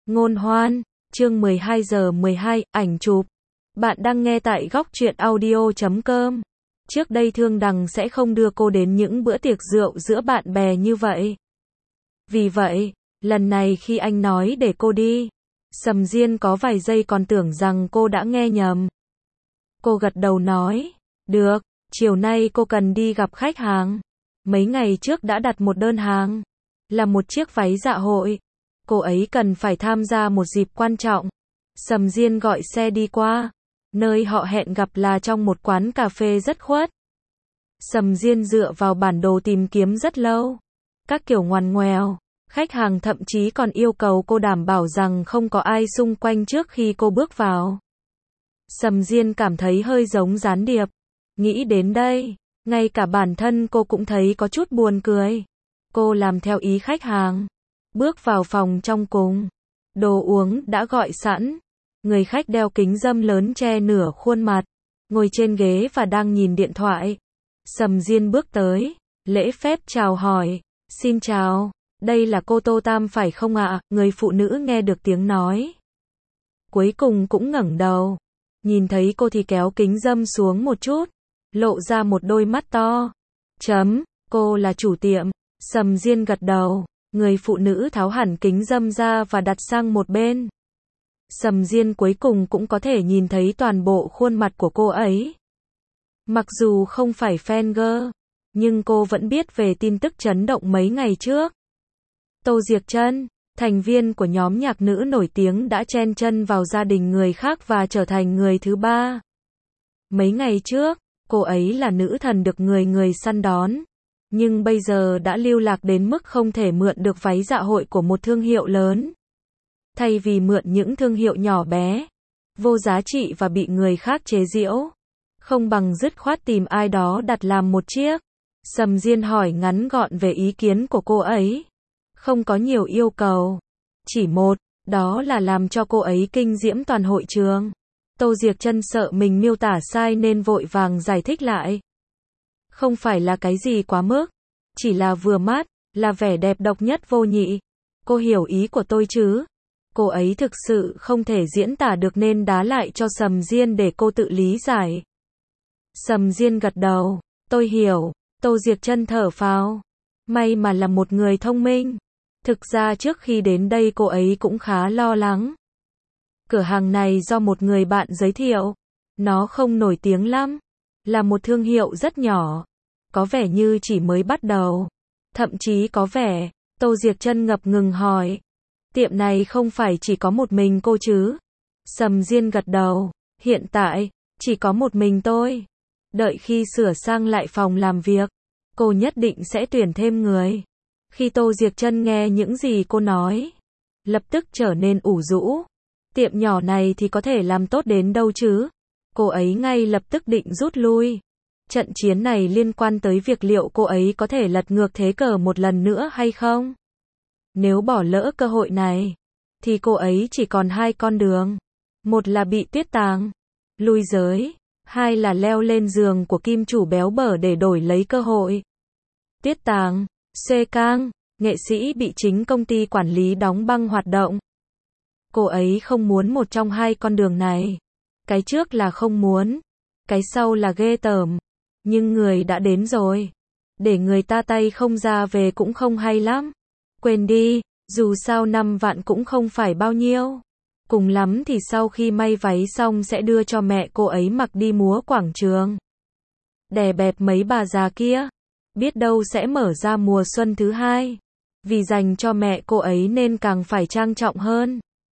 Ngôn hoan, chương 12 giờ 12, ảnh chụp. Bạn đang nghe tại góc truyện audio.com. Trước đây Thương Đằng sẽ không đưa cô đến những bữa tiệc rượu giữa bạn bè như vậy. Vì vậy, lần này khi anh nói để cô đi, Sầm Diên có vài giây còn tưởng rằng cô đã nghe nhầm. Cô gật đầu nói, được, chiều nay cô cần đi gặp khách hàng. Mấy ngày trước đã đặt một đơn hàng, là một chiếc váy dạ hội. Cô ấy cần phải tham gia một dịp quan trọng. Sầm Diên gọi xe đi qua. Nơi họ hẹn gặp là trong một quán cà phê rất khuất. Sầm Diên dựa vào bản đồ tìm kiếm rất lâu. Các kiểu ngoằn ngoèo. Khách hàng thậm chí còn yêu cầu cô đảm bảo rằng không có ai xung quanh trước khi cô bước vào. Sầm Diên cảm thấy hơi giống gián điệp. Nghĩ đến đây, ngay cả bản thân cô cũng thấy có chút buồn cười. Cô làm theo ý khách hàng. Bước vào phòng trong cùng. Đồ uống đã gọi sẵn. Người khách đeo kính râm lớn che nửa khuôn mặt. Ngồi trên ghế và đang nhìn điện thoại. Sầm Diên bước tới. Lễ phép chào hỏi. Xin chào. Đây là cô Tô Tam phải không ạ? Người phụ nữ nghe được tiếng nói. Cuối cùng cũng ngẩng đầu. Nhìn thấy cô thì kéo kính râm xuống một chút. Lộ ra một đôi mắt to. Cô là chủ tiệm. Sầm Diên gật đầu. Người phụ nữ tháo hẳn kính râm ra và đặt sang một bên. Sầm Diên cuối cùng cũng có thể nhìn thấy toàn bộ khuôn mặt của cô ấy. Mặc dù không phải fan girl, nhưng cô vẫn biết về tin tức chấn động mấy ngày trước. Tô Diệc Trân, thành viên của nhóm nhạc nữ nổi tiếng đã chen chân vào gia đình người khác và trở thành người thứ ba. Mấy ngày trước, cô ấy là nữ thần được người săn đón. Nhưng bây giờ đã lưu lạc đến mức không thể mượn được váy dạ hội của một thương hiệu lớn. Thay vì mượn những thương hiệu nhỏ bé, vô giá trị và bị người khác chế giễu, không bằng dứt khoát tìm ai đó đặt làm một chiếc. Sầm Diên hỏi ngắn gọn về ý kiến của cô ấy. Không có nhiều yêu cầu. Chỉ một, đó là làm cho cô ấy kinh diễm toàn hội trường. Tô Diệc Trân sợ mình miêu tả sai nên vội vàng giải thích lại. Không phải là cái gì quá mức, chỉ là vừa mắt, là vẻ đẹp độc nhất vô nhị. Cô hiểu ý của tôi chứ? Cô ấy thực sự không thể diễn tả được nên đá lại cho Sầm Diên để cô tự lý giải. Sầm Diên gật đầu, tôi hiểu. Tô Diệc Trân thở phào. May mà là một người thông minh. Thực ra trước khi đến đây cô ấy cũng khá lo lắng. Cửa hàng này do một người bạn giới thiệu. Nó không nổi tiếng lắm. Là một thương hiệu rất nhỏ. Có vẻ như chỉ mới bắt đầu. Thậm chí có vẻ, Tô Diệc Trân ngập ngừng hỏi. Tiệm này không phải chỉ có một mình cô chứ? Sầm Diên gật đầu. Hiện tại, chỉ có một mình tôi. Đợi khi sửa sang lại phòng làm việc, cô nhất định sẽ tuyển thêm người. Khi Tô Diệc Trân nghe những gì cô nói, lập tức trở nên ủ rũ. Tiệm nhỏ này thì có thể làm tốt đến đâu chứ? Cô ấy ngay lập tức định rút lui. Trận chiến này liên quan tới việc liệu cô ấy có thể lật ngược thế cờ một lần nữa hay không? Nếu bỏ lỡ cơ hội này, thì cô ấy chỉ còn hai con đường. Một là bị Tuyết Tàng lui giới, hai là leo lên giường của kim chủ béo bở để đổi lấy cơ hội. Tuyết Tàng, Xê Cang, nghệ sĩ bị chính công ty quản lý đóng băng hoạt động. Cô ấy không muốn một trong hai con đường này. Cái trước là không muốn, cái sau là ghê tởm. Nhưng người đã đến rồi. Để người ta tay không ra về cũng không hay lắm. Quên đi, dù sao 5 vạn cũng không phải bao nhiêu. Cùng lắm thì sau khi may váy xong sẽ đưa cho mẹ cô ấy mặc đi múa quảng trường. Đè bẹp mấy bà già kia. Biết đâu sẽ mở ra mùa xuân thứ hai. Vì dành cho mẹ cô ấy nên càng phải trang trọng hơn.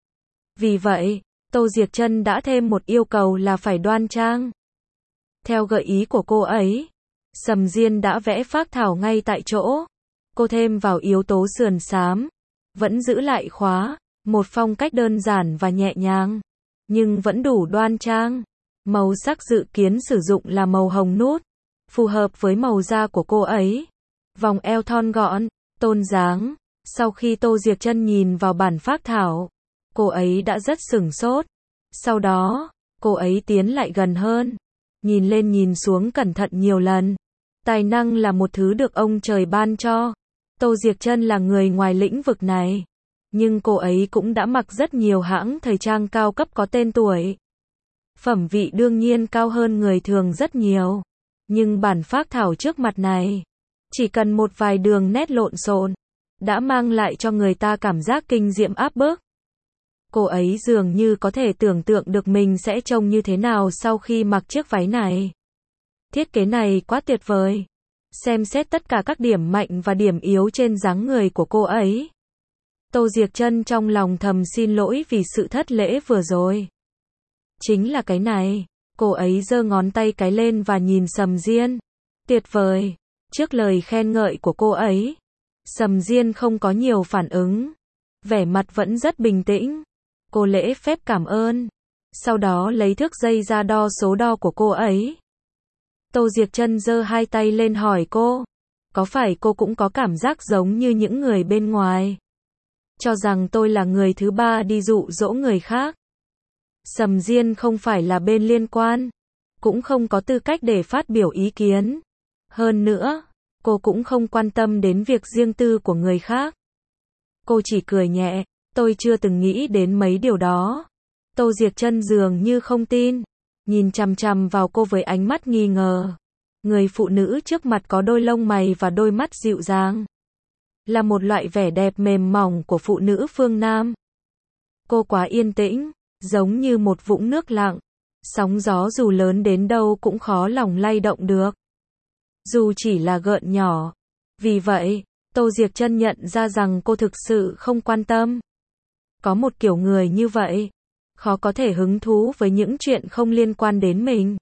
Vì vậy, Tô Diệc Trân đã thêm một yêu cầu là phải đoan trang. Theo gợi ý của cô ấy, Sầm Diên đã vẽ phác thảo ngay tại chỗ. Cô thêm vào yếu tố sườn xám, vẫn giữ lại khóa, một phong cách đơn giản và nhẹ nhàng, nhưng vẫn đủ đoan trang. Màu sắc dự kiến sử dụng là màu hồng nút, phù hợp với màu da của cô ấy. Vòng eo thon gọn, tôn dáng. Sau khi Tô Diệc Trân nhìn vào bản phác thảo, cô ấy đã rất sửng sốt. Sau đó, cô ấy tiến lại gần hơn. Nhìn lên nhìn xuống cẩn thận nhiều lần. Tài năng là một thứ được ông trời ban cho. Tô Diệc Trân là người ngoài lĩnh vực này. Nhưng cô ấy cũng đã mặc rất nhiều hãng thời trang cao cấp có tên tuổi. Phẩm vị đương nhiên cao hơn người thường rất nhiều. Nhưng bản phác thảo trước mặt này, chỉ cần một vài đường nét lộn xộn, đã mang lại cho người ta cảm giác kinh diệm áp bức. Cô ấy dường như có thể tưởng tượng được mình sẽ trông như thế nào sau khi mặc chiếc váy này. Thiết kế này quá tuyệt vời. Xem xét tất cả các điểm mạnh và điểm yếu trên dáng người của cô ấy, Tô Diệc Trân trong lòng thầm xin lỗi vì sự thất lễ vừa rồi. Chính là cái này. Cô ấy giơ ngón tay cái lên và nhìn Sầm Diên. Tuyệt vời. Trước lời khen ngợi của cô ấy, Sầm Diên không có nhiều phản ứng. Vẻ mặt vẫn rất bình tĩnh. Cô lễ phép cảm ơn. Sau đó lấy thước dây ra đo số đo của cô ấy. Tô Diệc Trân giơ hai tay lên hỏi cô. Có phải cô cũng có cảm giác giống như những người bên ngoài, cho rằng tôi là người thứ ba đi dụ dỗ người khác? Sầm Diên không phải là bên liên quan, cũng không có tư cách để phát biểu ý kiến. Hơn nữa, cô cũng không quan tâm đến việc riêng tư của người khác. Cô chỉ cười nhẹ, tôi chưa từng nghĩ đến mấy điều đó. Tô Diệc Trân dường như không tin, nhìn chằm chằm vào cô với ánh mắt nghi ngờ. Người phụ nữ trước mặt có đôi lông mày và đôi mắt dịu dàng, là một loại vẻ đẹp mềm mỏng của phụ nữ phương Nam. Cô quá yên tĩnh, giống như một vũng nước lặng. Sóng gió dù lớn đến đâu cũng khó lòng lay động được, dù chỉ là gợn nhỏ. Vì vậy, Tô Diệc Trân nhận ra rằng cô thực sự không quan tâm. Có một kiểu người như vậy, khó có thể hứng thú với những chuyện không liên quan đến mình.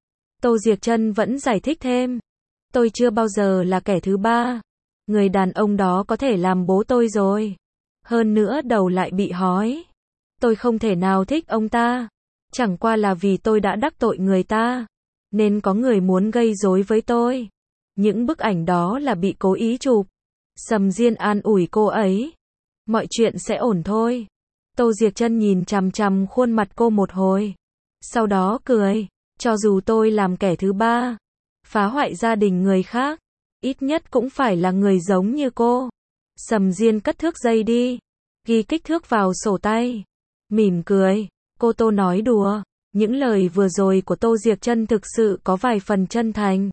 Tô Diệc Trân vẫn giải thích thêm. Tôi chưa bao giờ là kẻ thứ ba. Người đàn ông đó có thể làm bố tôi rồi. Hơn nữa đầu lại bị hói. Tôi không thể nào thích ông ta. Chẳng qua là vì tôi đã đắc tội người ta, nên có người muốn gây rối với tôi. Những bức ảnh đó là bị cố ý chụp. Sầm Diên an ủi cô ấy. Mọi chuyện sẽ ổn thôi. Tô Diệc Trân nhìn chằm chằm khuôn mặt cô một hồi. Sau đó cười. Cho dù tôi làm kẻ thứ ba, phá hoại gia đình người khác, ít nhất cũng phải là người giống như cô. Sầm Diên cất thước dây đi, ghi kích thước vào sổ tay, mỉm cười. Cô Tô nói đùa. Những lời vừa rồi của Tô Diệc Trân thực sự có vài phần chân thành.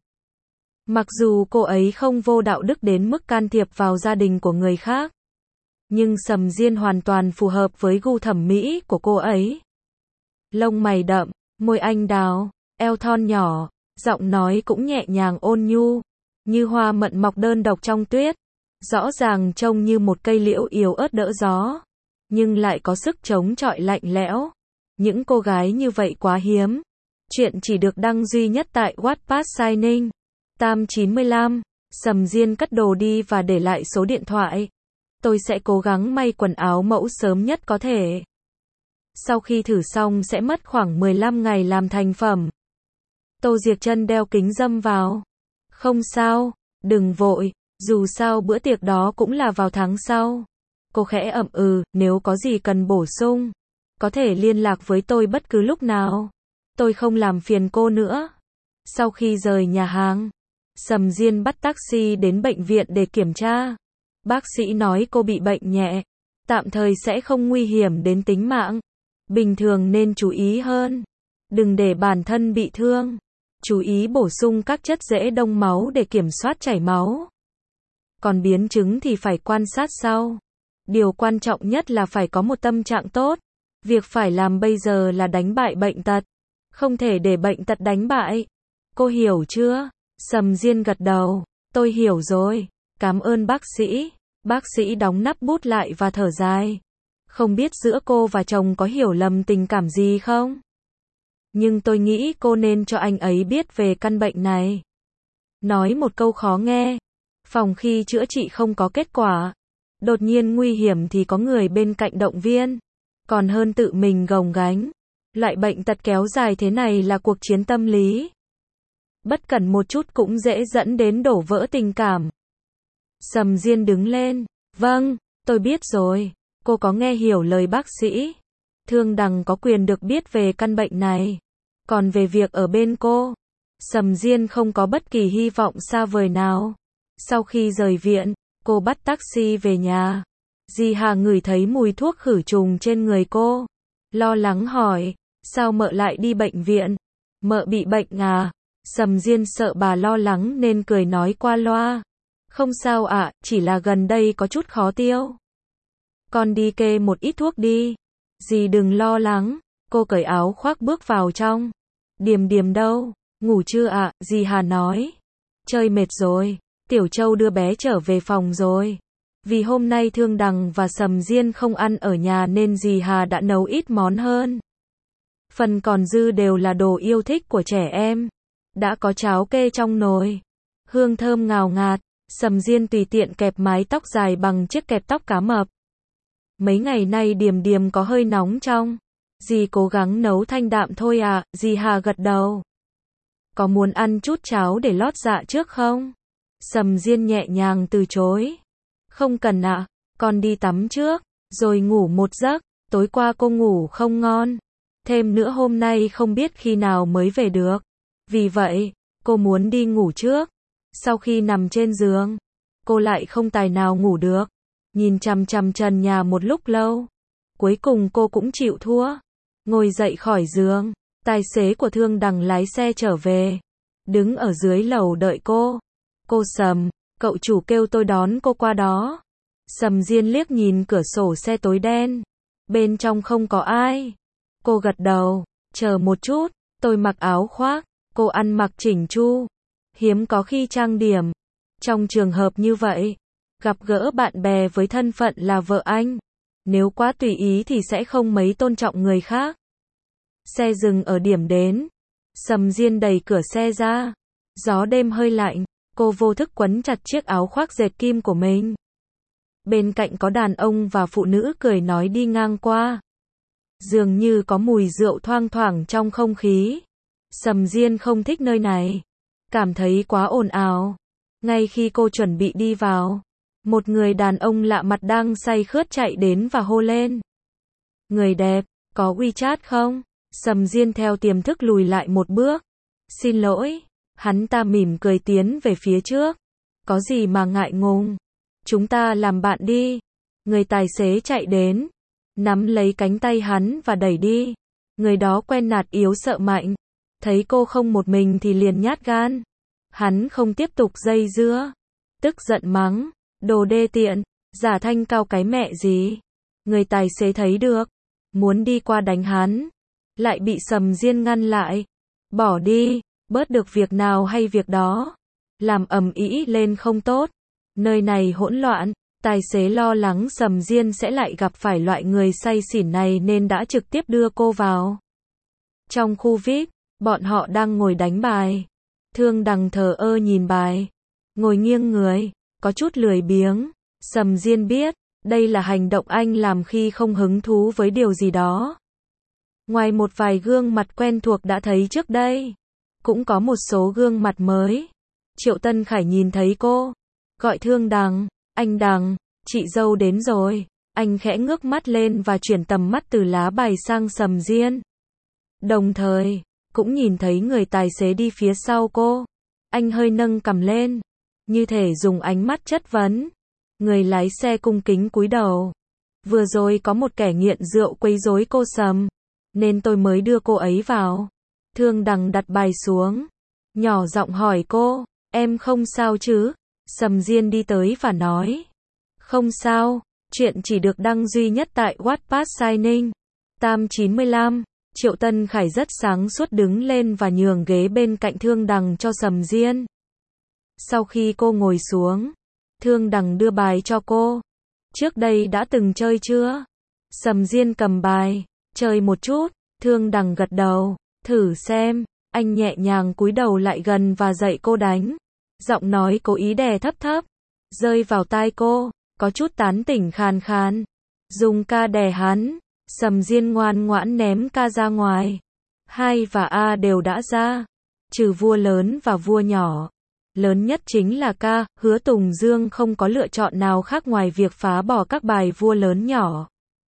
Mặc dù cô ấy không vô đạo đức đến mức can thiệp vào gia đình của người khác, nhưng Sầm Diên hoàn toàn phù hợp với gu thẩm mỹ của cô ấy. Lông mày đậm, môi anh đào, eo thon nhỏ, giọng nói cũng nhẹ nhàng ôn nhu, như hoa mận mọc đơn độc trong tuyết. Rõ ràng trông như một cây liễu yếu ớt đỡ gió, nhưng lại có sức chống chọi lạnh lẽo. Những cô gái như vậy quá hiếm. Chuyện chỉ được đăng duy nhất tại Wattpad Signing. Tam 95. Sầm Diên cất đồ đi và để lại số điện thoại. Tôi sẽ cố gắng may quần áo mẫu sớm nhất có thể. Sau khi thử xong sẽ mất khoảng 15 ngày làm thành phẩm. Tô Diệc Trân đeo kính râm vào. Không sao, đừng vội, dù sao bữa tiệc đó cũng là vào tháng sau. Cô khẽ ậm nếu có gì cần bổ sung, có thể liên lạc với tôi bất cứ lúc nào. Tôi không làm phiền cô nữa. Sau khi rời nhà hàng, Sầm Diên bắt taxi đến bệnh viện để kiểm tra. Bác sĩ nói cô bị bệnh nhẹ, tạm thời sẽ không nguy hiểm đến tính mạng. Bình thường nên chú ý hơn, đừng để bản thân bị thương. Chú ý bổ sung các chất dễ đông máu để kiểm soát chảy máu. Còn biến chứng thì phải quan sát sau. Điều quan trọng nhất là phải có một tâm trạng tốt. Việc phải làm bây giờ là đánh bại bệnh tật, không thể để bệnh tật đánh bại. Cô hiểu chưa? Sầm Diên gật đầu. Tôi hiểu rồi. Cảm ơn bác sĩ. Bác sĩ đóng nắp bút lại và thở dài. Không biết giữa cô và chồng có hiểu lầm tình cảm gì không? Nhưng tôi nghĩ cô nên cho anh ấy biết về căn bệnh này. Nói một câu khó nghe. Phòng khi chữa trị không có kết quả, đột nhiên nguy hiểm thì có người bên cạnh động viên, còn hơn tự mình gồng gánh. Loại bệnh tật kéo dài thế này là cuộc chiến tâm lý. Bất cẩn một chút cũng dễ dẫn đến đổ vỡ tình cảm. Sầm Diên đứng lên. Vâng, tôi biết rồi. Cô có nghe hiểu lời bác sĩ. Thương Đằng có quyền được biết về căn bệnh này. Còn về việc ở bên cô, Sầm Diên không có bất kỳ hy vọng xa vời nào. Sau khi rời viện, cô bắt taxi về nhà. Dì Hà ngửi thấy mùi thuốc khử trùng trên người cô. Lo lắng hỏi, sao mợ lại đi bệnh viện? Mợ bị bệnh à? Sầm Diên sợ bà lo lắng nên cười nói qua loa. Không sao ạ, chỉ là gần đây có chút khó tiêu. Con đi kê một ít thuốc đi. Dì đừng lo lắng. Cô cởi áo khoác bước vào trong. Điềm Điềm đâu? Ngủ chưa ạ? Dì Hà nói. Chơi mệt rồi. Tiểu Châu đưa bé trở về phòng rồi. Vì hôm nay Thương Đằng và Sầm Diên không ăn ở nhà nên dì Hà đã nấu ít món hơn. Phần còn dư đều là đồ yêu thích của trẻ em. Đã có cháo kê trong nồi. Hương thơm ngào ngạt. Sầm Diên tùy tiện kẹp mái tóc dài bằng chiếc kẹp tóc cá mập. Mấy ngày nay Điềm Điềm có hơi nóng trong. Dì cố gắng nấu thanh đạm thôi à, dì Hà gật đầu. Có muốn ăn chút cháo để lót dạ trước không? Sầm Diên nhẹ nhàng từ chối. Không cần ạ, con đi tắm trước, rồi ngủ một giấc, tối qua cô ngủ không ngon. Thêm nữa hôm nay không biết khi nào mới về được. Vì vậy, cô muốn đi ngủ trước. Sau khi nằm trên giường, cô lại không tài nào ngủ được. Nhìn chằm chằm trần nhà một lúc lâu. Cuối cùng cô cũng chịu thua. Ngồi dậy khỏi giường, tài xế của Thương Đằng lái xe trở về. Đứng ở dưới lầu đợi cô. Cô Sầm, cậu chủ kêu tôi đón cô qua đó. Sầm Diên liếc nhìn cửa sổ xe tối đen. Bên trong không có ai. Cô gật đầu, chờ một chút, tôi mặc áo khoác. Cô ăn mặc chỉnh chu. Hiếm có khi trang điểm. Trong trường hợp như vậy, gặp gỡ bạn bè với thân phận là vợ anh. Nếu quá tùy ý thì sẽ không mấy tôn trọng người khác. Xe dừng ở điểm đến. Sầm Diên đẩy cửa xe ra. Gió đêm hơi lạnh. Cô vô thức quấn chặt chiếc áo khoác dệt kim của mình. Bên cạnh có đàn ông và phụ nữ cười nói đi ngang qua. Dường như có mùi rượu thoang thoảng trong không khí. Sầm Diên không thích nơi này. Cảm thấy quá ồn ào. Ngay khi cô chuẩn bị đi vào, một người đàn ông lạ mặt đang say khướt chạy đến và hô lên. Người đẹp, có WeChat không? Sầm Diên theo tiềm thức lùi lại một bước. Xin lỗi. Hắn ta mỉm cười tiến về phía trước. Có gì mà ngại ngùng. Chúng ta làm bạn đi. Người tài xế chạy đến. Nắm lấy cánh tay hắn và đẩy đi. Người đó quen nạt yếu sợ mạnh. Thấy cô không một mình thì liền nhát gan. Hắn không tiếp tục dây dưa. Tức giận mắng. Đồ đê tiện. Giả thanh cao cái mẹ gì. Người tài xế thấy được. Muốn đi qua đánh hắn. Lại bị Sầm Diên ngăn lại. Bỏ đi. Bớt được việc nào hay việc đó. Làm ầm ĩ lên không tốt. Nơi này hỗn loạn. Tài xế lo lắng Sầm Diên sẽ lại gặp phải loại người say xỉn này nên đã trực tiếp đưa cô vào. Trong khu VIP, bọn họ đang ngồi đánh bài. Thương Đằng thờ ơ nhìn bài. Ngồi nghiêng người, có chút lười biếng. Sầm Diên biết, đây là hành động anh làm khi không hứng thú với điều gì đó. Ngoài một vài gương mặt quen thuộc đã thấy trước đây, cũng có một số gương mặt mới. Triệu Tân Khải nhìn thấy cô, gọi Thương Đằng, anh Đằng, chị dâu đến rồi. Anh khẽ ngước mắt lên và chuyển tầm mắt từ lá bài sang Sầm Diên. Đồng thời, cũng nhìn thấy người tài xế đi phía sau cô. Anh hơi nâng cằm lên, như thể dùng ánh mắt chất vấn. Người lái xe cung kính cúi đầu. Vừa rồi có một kẻ nghiện rượu quấy rối cô Sầm, nên tôi mới đưa cô ấy vào. Thương Đằng đặt bài xuống, nhỏ giọng hỏi cô, em không sao chứ? Sầm Diên đi tới và nói, không sao, chuyện chỉ được đăng duy nhất tại Wattpad Signing. Tam 95, Triệu Tân Khải rất sáng suốt đứng lên và nhường ghế bên cạnh Thương Đằng cho Sầm Diên. Sau khi cô ngồi xuống, Thương Đằng đưa bài cho cô. Trước đây đã từng chơi chưa? Sầm Diên cầm bài, chơi một chút. Thương Đằng gật đầu, thử xem. Anh nhẹ nhàng cúi đầu lại gần và dạy cô đánh. Giọng nói cố ý đè thấp thấp, rơi vào tai cô, có chút tán tỉnh khàn khàn. Dùng ca đè hắn. Sầm Diên ngoan ngoãn ném ca ra ngoài. 2 và A đều đã ra, trừ vua lớn và vua nhỏ. Lớn nhất chính là ca. Hứa Tùng Dương không có lựa chọn nào khác ngoài việc phá bỏ các bài vua lớn nhỏ.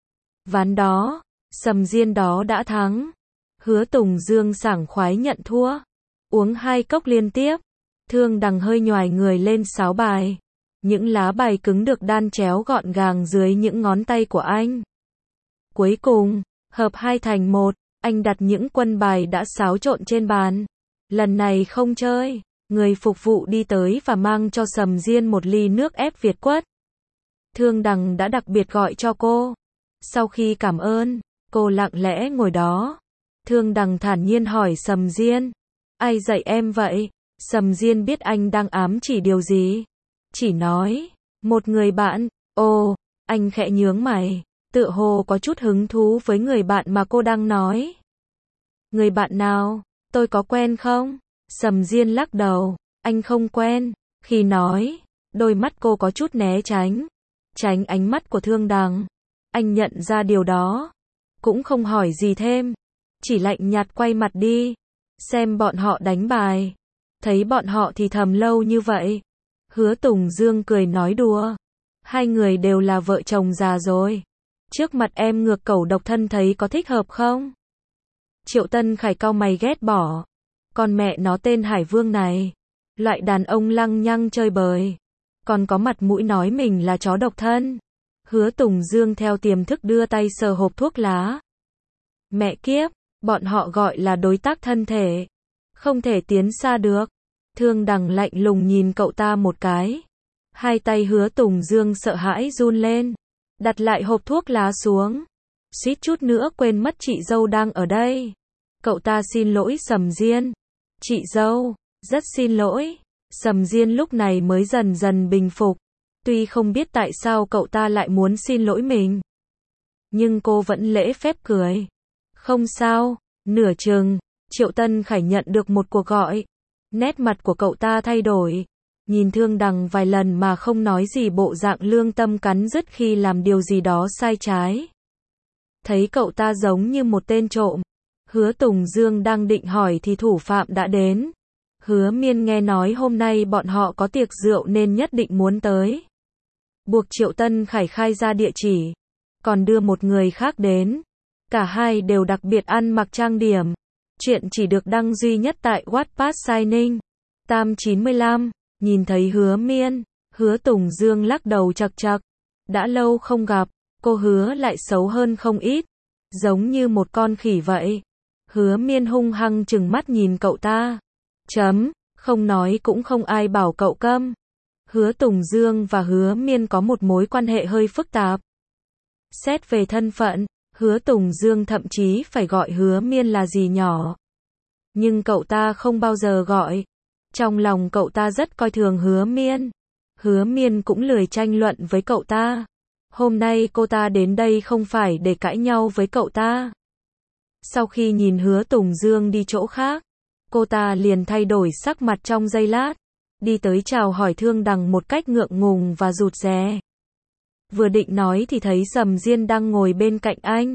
Ván đó, Sầm Diên đó đã thắng. Hứa Tùng Dương sảng khoái nhận thua. Uống 2 cốc liên tiếp. Thương Đằng hơi nhoài người lên 6 bài. Những lá bài cứng được đan chéo gọn gàng dưới những ngón tay của anh. Cuối cùng, hợp hai thành một, anh đặt những quân bài đã xáo trộn trên bàn. Lần này không chơi, người phục vụ đi tới và mang cho Sầm Diên một ly nước ép Việt quất. Thương Đằng đã đặc biệt gọi cho cô. Sau khi cảm ơn, cô lặng lẽ ngồi đó. Thương Đằng thản nhiên hỏi Sầm Diên, ai dạy em vậy? Sầm Diên biết anh đang ám chỉ điều gì. Chỉ nói, một người bạn. Ồ, anh khẽ nhướng mày, tựa hồ có chút hứng thú với người bạn mà cô đang nói. Người bạn nào? Tôi có quen không? Sầm Diên lắc đầu, anh không quen. Khi nói, đôi mắt cô có chút né tránh ánh mắt của Thương Đằng. Anh nhận ra điều đó, cũng không hỏi gì thêm, chỉ lạnh nhạt quay mặt đi, xem bọn họ đánh bài. Thấy bọn họ thì thầm lâu như vậy, Hứa Tùng Dương cười nói đùa, hai người đều là vợ chồng già rồi, trước mặt em ngược cẩu độc thân thấy có thích hợp không? Triệu Tân Khải cau mày ghét bỏ, con mẹ nó tên Hải Vương này, loại đàn ông lăng nhăng chơi bời, còn có mặt mũi nói mình là chó độc thân. Hứa Tùng Dương theo tiềm thức đưa tay sờ hộp thuốc lá. Mẹ kiếp, bọn họ gọi là đối tác thân thể, không thể tiến xa được. Thương Đằng lạnh lùng nhìn cậu ta một cái. Hai tay Hứa Tùng Dương sợ hãi run lên, đặt lại hộp thuốc lá xuống. Suýt chút nữa quên mất chị dâu đang ở đây. Cậu ta xin lỗi Sầm Diên. Chị dâu, rất xin lỗi. Sầm Diên lúc này mới dần dần bình phục. Tuy không biết tại sao cậu ta lại muốn xin lỗi mình, nhưng cô vẫn lễ phép cười. Không sao. Nửa chừng, Triệu Tân Khải nhận được một cuộc gọi. Nét mặt của cậu ta thay đổi. Nhìn Thương Đằng vài lần mà không nói gì, bộ dạng lương tâm cắn rứt khi làm điều gì đó sai trái. Thấy cậu ta giống như một tên trộm. Hứa Tùng Dương đang định hỏi thì thủ phạm đã đến. Hứa Miên nghe nói hôm nay bọn họ có tiệc rượu nên nhất định muốn tới. Buộc Triệu Tân Khải khai ra địa chỉ, còn đưa một người khác đến. Cả hai đều đặc biệt ăn mặc trang điểm. Chuyện chỉ được đăng duy nhất tại Wattpad Signing. Tam 95, nhìn thấy Hứa Miên, Hứa Tùng Dương lắc đầu chậc chậc. Đã lâu không gặp, cô Hứa lại xấu hơn không ít, giống như một con khỉ vậy. Hứa Miên hung hăng trừng mắt nhìn cậu ta. Không nói cũng không ai bảo cậu câm. Hứa Tùng Dương và Hứa Miên có một mối quan hệ hơi phức tạp. Xét về thân phận, Hứa Tùng Dương thậm chí phải gọi Hứa Miên là dì nhỏ. Nhưng cậu ta không bao giờ gọi. Trong lòng cậu ta rất coi thường Hứa Miên. Hứa Miên cũng lười tranh luận với cậu ta. Hôm nay cô ta đến đây không phải để cãi nhau với cậu ta. Sau khi nhìn Hứa Tùng Dương đi chỗ khác, cô ta liền thay đổi sắc mặt trong giây lát. Đi tới chào hỏi Thương Đằng một cách ngượng ngùng và rụt rè. Vừa định nói thì thấy Sầm Diên đang ngồi bên cạnh anh.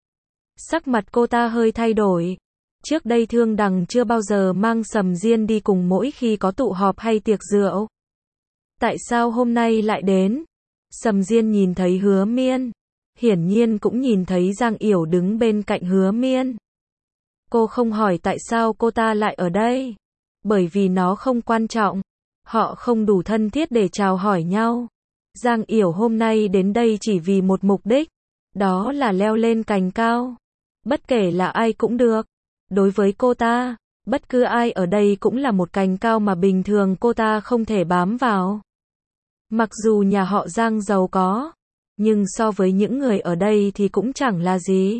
Sắc mặt cô ta hơi thay đổi. Trước đây Thương Đằng chưa bao giờ mang Sầm Diên đi cùng mỗi khi có tụ họp hay tiệc rượu. Tại sao hôm nay lại đến? Sầm Diên nhìn thấy Hứa Miên. Hiển nhiên cũng nhìn thấy Giang Yểu đứng bên cạnh Hứa Miên. Cô không hỏi tại sao cô ta lại ở đây. Bởi vì nó không quan trọng. Họ không đủ thân thiết để chào hỏi nhau. Giang Yểu hôm nay đến đây chỉ vì một mục đích. Đó là leo lên cành cao. Bất kể là ai cũng được. Đối với cô ta, bất cứ ai ở đây cũng là một cành cao mà bình thường cô ta không thể bám vào. Mặc dù nhà họ Giang giàu có, nhưng so với những người ở đây thì cũng chẳng là gì.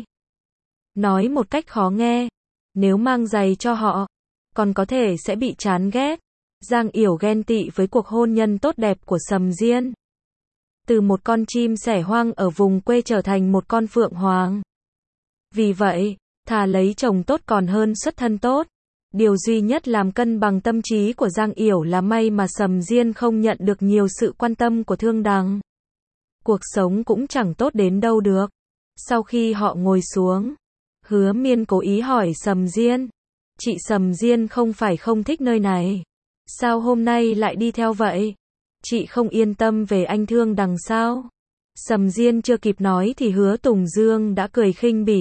Nói một cách khó nghe, nếu mang giày cho họ, còn có thể sẽ bị chán ghét. Giang Yểu ghen tị với cuộc hôn nhân tốt đẹp của Sầm Diên. Từ một con chim sẻ hoang ở vùng quê trở thành một con phượng hoàng. Vì vậy, thà lấy chồng tốt còn hơn xuất thân tốt. Điều duy nhất làm cân bằng tâm trí của Giang Yểu là may mà Sầm Diên không nhận được nhiều sự quan tâm của Thương Đằng. Cuộc sống cũng chẳng tốt đến đâu được. Sau khi họ ngồi xuống, Hứa Miên cố ý hỏi Sầm Diên. Chị Sầm Diên không phải không thích nơi này. Sao hôm nay lại đi theo vậy? Chị không yên tâm về anh Thương Đằng sao? Sầm Diên chưa kịp nói thì Hứa Tùng Dương đã cười khinh bỉ.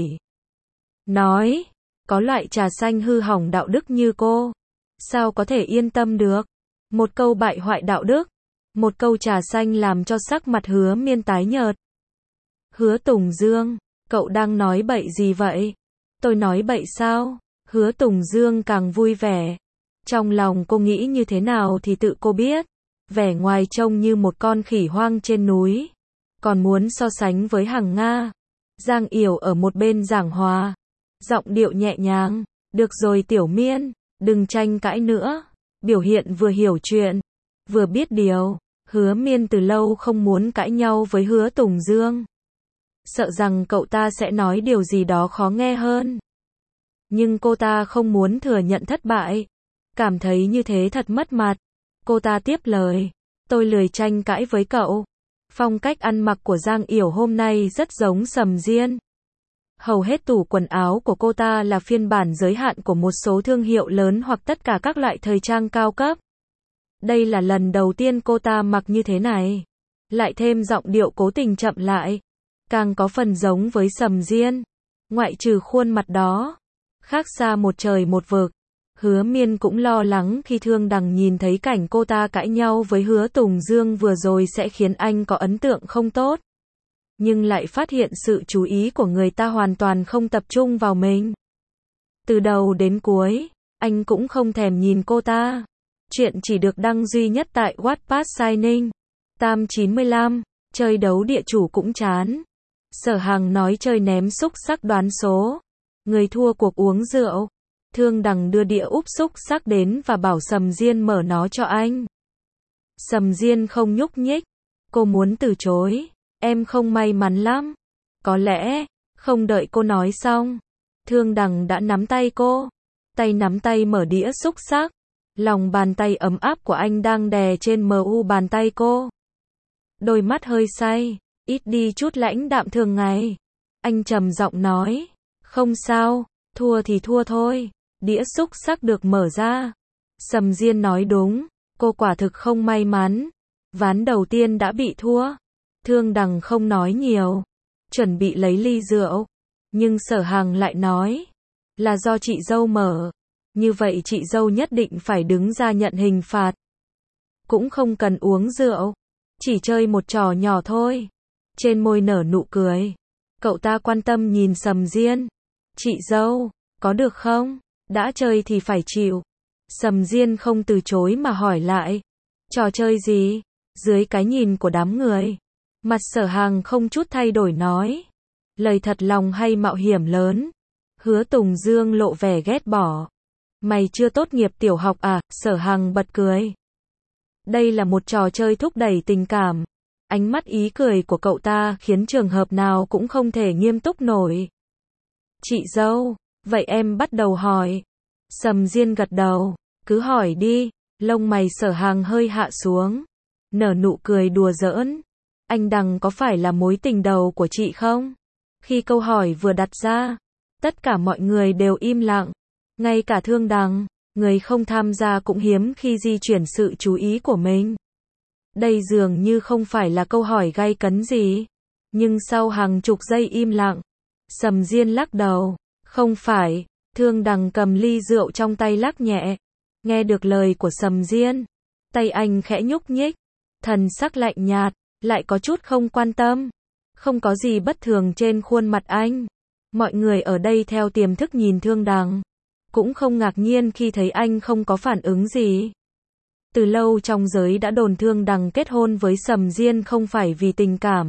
Nói, có loại trà xanh hư hỏng đạo đức như cô, sao có thể yên tâm được? Một câu bại hoại đạo đức. Một câu trà xanh làm cho sắc mặt Hứa Miên tái nhợt. Hứa Tùng Dương, cậu đang nói bậy gì vậy? Tôi nói bậy sao? Hứa Tùng Dương càng vui vẻ. Trong lòng cô nghĩ như thế nào thì tự cô biết. Vẻ ngoài trông như một con khỉ hoang trên núi. Còn muốn so sánh với Hằng Nga. Giang Yểu ở một bên giảng hòa. Giọng điệu nhẹ nhàng. Được rồi Tiểu Miên, đừng tranh cãi nữa. Biểu hiện vừa hiểu chuyện, vừa biết điều. Hứa Miên từ lâu không muốn cãi nhau với Hứa Tùng Dương. Sợ rằng cậu ta sẽ nói điều gì đó khó nghe hơn. Nhưng cô ta không muốn thừa nhận thất bại. Cảm thấy như thế thật mất mặt. Cô ta tiếp lời. Tôi lười tranh cãi với cậu. Phong cách ăn mặc của Giang Yểu hôm nay rất giống Sầm Diên. Hầu hết tủ quần áo của cô ta là phiên bản giới hạn của một số thương hiệu lớn hoặc tất cả các loại thời trang cao cấp. Đây là lần đầu tiên cô ta mặc như thế này. Lại thêm giọng điệu cố tình chậm lại. Càng có phần giống với Sầm Diên. Ngoại trừ khuôn mặt đó. Khác xa một trời một vực. Hứa Miên cũng lo lắng khi Thương Đằng nhìn thấy cảnh cô ta cãi nhau với Hứa Tùng Dương vừa rồi sẽ khiến anh có ấn tượng không tốt. Nhưng lại phát hiện sự chú ý của người ta hoàn toàn không tập trung vào mình. Từ đầu đến cuối, anh cũng không thèm nhìn cô ta. Chuyện chỉ được đăng duy nhất tại Wattpad Signing. Tam 95, chơi đấu địa chủ cũng chán. Sở Hằng nói chơi ném xúc xắc đoán số. Người thua cuộc uống rượu. Thương Đằng đưa đĩa úp xúc xắc đến và bảo Sầm Diên mở nó cho anh. Sầm Diên không nhúc nhích. Cô muốn từ chối. Em không may mắn lắm. Có lẽ, không đợi cô nói xong. Thương Đằng đã nắm tay cô. Tay nắm tay mở đĩa xúc xắc. Lòng bàn tay ấm áp của anh đang đè trên mu bàn tay cô. Đôi mắt hơi say, ít đi chút lãnh đạm thường ngày. Anh trầm giọng nói. Không sao, thua thì thua thôi. Đĩa xúc xắc được mở ra. Sầm Diên nói đúng, cô quả thực không may mắn. Ván đầu tiên đã bị thua. Thương Đằng không nói nhiều. Chuẩn bị lấy ly rượu. Nhưng Sở Hằng lại nói. Là do chị dâu mở. Như vậy chị dâu nhất định phải đứng ra nhận hình phạt. Cũng không cần uống rượu. Chỉ chơi một trò nhỏ thôi. Trên môi nở nụ cười. Cậu ta quan tâm nhìn Sầm Diên. Chị dâu, có được không? Đã chơi thì phải chịu. Sầm Diên không từ chối mà hỏi lại. Trò chơi gì? Dưới cái nhìn của đám người. Mặt Sở Hằng không chút thay đổi nói. Lời thật lòng hay mạo hiểm lớn? Hứa Tùng Dương lộ vẻ ghét bỏ. Mày chưa tốt nghiệp tiểu học à? Sở Hằng bật cười. Đây là một trò chơi thúc đẩy tình cảm. Ánh mắt ý cười của cậu ta khiến trường hợp nào cũng không thể nghiêm túc nổi. Chị dâu, vậy em bắt đầu hỏi. Sầm Diên gật đầu. Cứ hỏi đi. Lông mày Sở Hằng hơi hạ xuống. Nở nụ cười đùa giỡn. Anh Đằng có phải là mối tình đầu của chị không? Khi câu hỏi vừa đặt ra, tất cả mọi người đều im lặng. Ngay cả Thương Đằng, người không tham gia cũng hiếm khi di chuyển sự chú ý của mình. Đây dường như không phải là câu hỏi gay cấn gì. Nhưng sau hàng chục giây im lặng, Sầm Diên lắc đầu. Không phải. Thương Đằng cầm ly rượu trong tay lắc nhẹ. Nghe được lời của Sầm Diên, tay anh khẽ nhúc nhích. Thần sắc lạnh nhạt, lại có chút không quan tâm. Không có gì bất thường trên khuôn mặt anh. Mọi người ở đây theo tiềm thức nhìn Thương Đằng. Cũng không ngạc nhiên khi thấy anh không có phản ứng gì. Từ lâu trong giới đã đồn Thương Đằng kết hôn với Sầm Diên không phải vì tình cảm.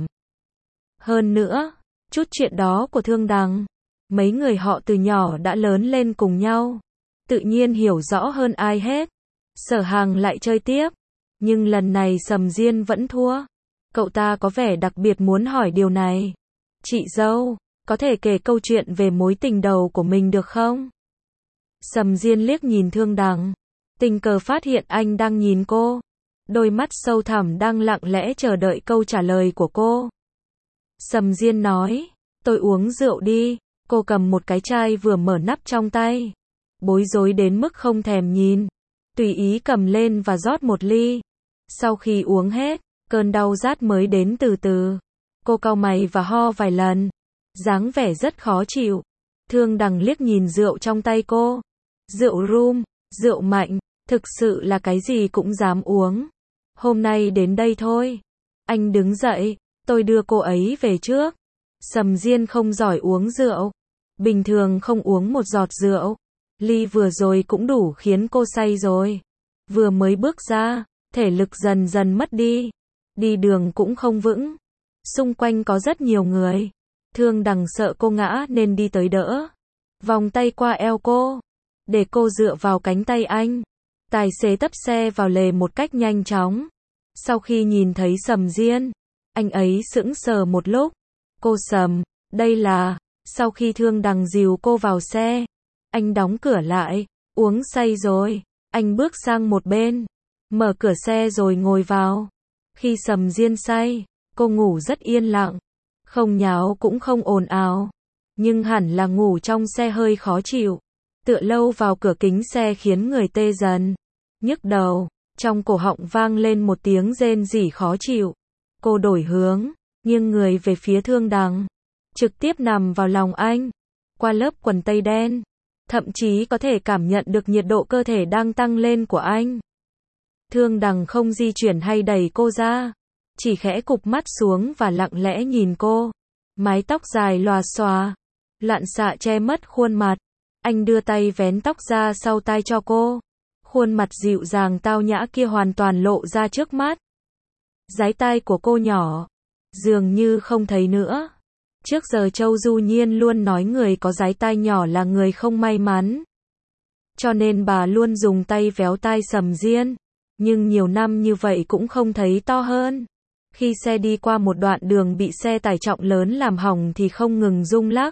Hơn nữa, chút chuyện đó của Thương Đằng, mấy người họ từ nhỏ đã lớn lên cùng nhau. Tự nhiên hiểu rõ hơn ai hết. Sở Hằng lại chơi tiếp. Nhưng lần này Sầm Diên vẫn thua. Cậu ta có vẻ đặc biệt muốn hỏi điều này. Chị dâu, có thể kể câu chuyện về mối tình đầu của mình được không? Sầm Diên liếc nhìn Thương Đằng. Tình cờ phát hiện anh đang nhìn cô. Đôi mắt sâu thẳm đang lặng lẽ chờ đợi câu trả lời của cô. Sầm Diên nói. Tôi uống rượu đi. Cô cầm một cái chai vừa mở nắp trong tay. Bối rối đến mức không thèm nhìn. Tùy ý cầm lên và rót một ly. Sau khi uống hết, cơn đau rát mới đến từ từ. Cô cau mày và ho vài lần. Dáng vẻ rất khó chịu. Thương Đằng liếc nhìn rượu trong tay cô. Rượu rum, rượu mạnh, thực sự là cái gì cũng dám uống. Hôm nay đến đây thôi. Anh đứng dậy, tôi đưa cô ấy về trước. Sầm Diên không giỏi uống rượu. Bình thường không uống một giọt rượu. Ly vừa rồi cũng đủ khiến cô say rồi. Vừa mới bước ra, thể lực dần dần mất đi. Đi đường cũng không vững. Xung quanh có rất nhiều người. Thương Đằng sợ cô ngã nên đi tới đỡ. Vòng tay qua eo cô. Để cô dựa vào cánh tay anh. Tài xế tấp xe vào lề một cách nhanh chóng. Sau khi nhìn thấy Sầm Diên, anh ấy sững sờ một lúc. Cô Sầm, đây là... Sau khi Thương Đằng dìu cô vào xe, anh đóng cửa lại. Uống say rồi. Anh bước sang một bên, mở cửa xe rồi ngồi vào. Khi Sầm Diên say, cô ngủ rất yên lặng. Không nháo cũng không ồn ào. Nhưng hẳn là ngủ trong xe hơi khó chịu. Tựa lâu vào cửa kính xe khiến người tê dần. Nhức đầu, trong cổ họng vang lên một tiếng rên rỉ khó chịu. Cô đổi hướng, nghiêng người về phía Thương Đằng. Trực tiếp nằm vào lòng anh. Qua lớp quần tây đen. Thậm chí có thể cảm nhận được nhiệt độ cơ thể đang tăng lên của anh. Thương Đằng không di chuyển hay đẩy cô ra. Chỉ khẽ cụp mắt xuống và lặng lẽ nhìn cô. Mái tóc dài lòa xòa. Loạn xạ che mất khuôn mặt. Anh đưa tay vén tóc ra sau tai cho cô. Khuôn mặt dịu dàng tao nhã kia hoàn toàn lộ ra trước mắt. Dái tai của cô nhỏ. Dường như không thấy nữa. Trước giờ Châu Du Nhiên luôn nói người có dái tai nhỏ là người không may mắn. Cho nên bà luôn dùng tay véo tai Sầm Diên. Nhưng nhiều năm như vậy cũng không thấy to hơn. Khi xe đi qua một đoạn đường bị xe tải trọng lớn làm hỏng thì không ngừng rung lắc.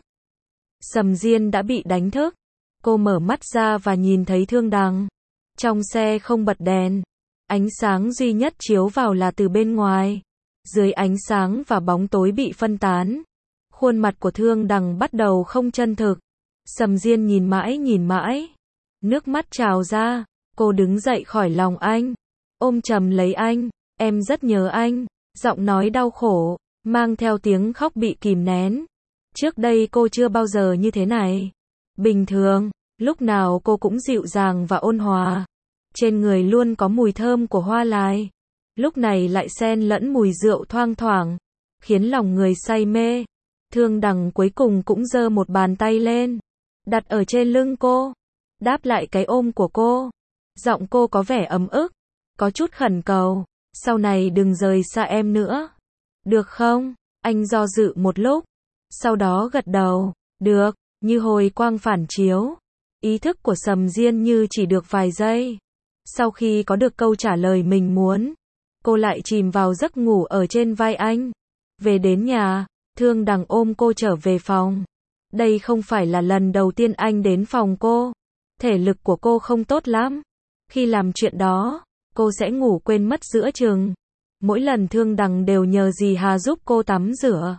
Sầm Diên đã bị đánh thức. Cô mở mắt ra và nhìn thấy Thương Đằng. Trong xe không bật đèn. Ánh sáng duy nhất chiếu vào là từ bên ngoài. Dưới ánh sáng và bóng tối bị phân tán. Khuôn mặt của Thương Đằng bắt đầu không chân thực. Sầm Diên nhìn mãi. Nước mắt trào ra. Cô đứng dậy khỏi lòng anh. Ôm chầm lấy anh. Em rất nhớ anh. Giọng nói đau khổ. Mang theo tiếng khóc bị kìm nén. Trước đây cô chưa bao giờ như thế này. Bình thường, lúc nào cô cũng dịu dàng và ôn hòa. Trên người luôn có mùi thơm của hoa lai. Lúc này lại xen lẫn mùi rượu thoang thoảng. Khiến lòng người say mê. Thương Đằng cuối cùng cũng giơ một bàn tay lên. Đặt ở trên lưng cô. Đáp lại cái ôm của cô. Giọng cô có vẻ ấm ức. Có chút khẩn cầu. Sau này đừng rời xa em nữa. Được không? Anh do dự một lúc. Sau đó gật đầu. Được, như hồi quang phản chiếu. Ý thức của Sầm Diên như chỉ được vài giây. Sau khi có được câu trả lời mình muốn, cô lại chìm vào giấc ngủ ở trên vai anh. Về đến nhà, Thương Đằng ôm cô trở về phòng. Đây không phải là lần đầu tiên anh đến phòng cô. Thể lực của cô không tốt lắm. Khi làm chuyện đó, cô sẽ ngủ quên mất giữa chừng. Mỗi lần Thương Đằng đều nhờ dì Hà giúp cô tắm rửa.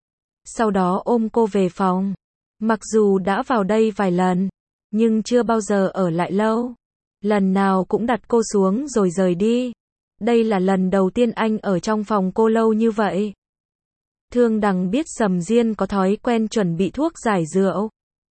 Sau đó ôm cô về phòng. Mặc dù đã vào đây vài lần, nhưng chưa bao giờ ở lại lâu. Lần nào cũng đặt cô xuống rồi rời đi. Đây là lần đầu tiên anh ở trong phòng cô lâu như vậy. Thương Đằng biết Sầm Diên có thói quen chuẩn bị thuốc giải rượu.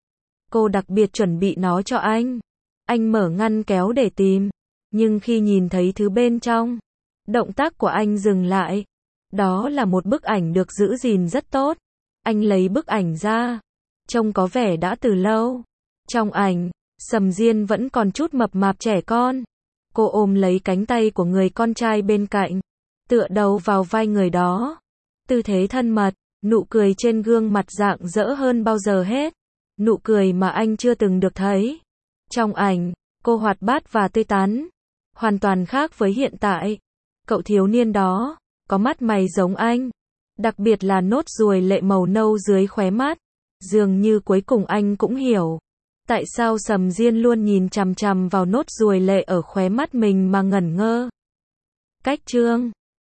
Cô đặc biệt chuẩn bị nó cho anh. Anh mở ngăn kéo để tìm. Nhưng khi nhìn thấy thứ bên trong, động tác của anh dừng lại. Đó là một bức ảnh được giữ gìn rất tốt. Anh lấy bức ảnh ra. Trông có vẻ đã từ lâu. Trong ảnh, Sầm Diên vẫn còn chút mập mạp trẻ con. Cô ôm lấy cánh tay của người con trai bên cạnh. Tựa đầu vào vai người đó. Tư thế thân mật, nụ cười trên gương mặt rạng rỡ hơn bao giờ hết. Nụ cười mà anh chưa từng được thấy. Trong ảnh, cô hoạt bát và tươi tắn. Hoàn toàn khác với hiện tại. Cậu thiếu niên đó, có mắt mày giống anh. Đặc biệt là nốt ruồi lệ màu nâu dưới khóe mắt. Dường như cuối cùng anh cũng hiểu. Tại sao Sầm Diên luôn nhìn chằm chằm vào nốt ruồi lệ ở khóe mắt mình mà ngẩn ngơ. Cách chương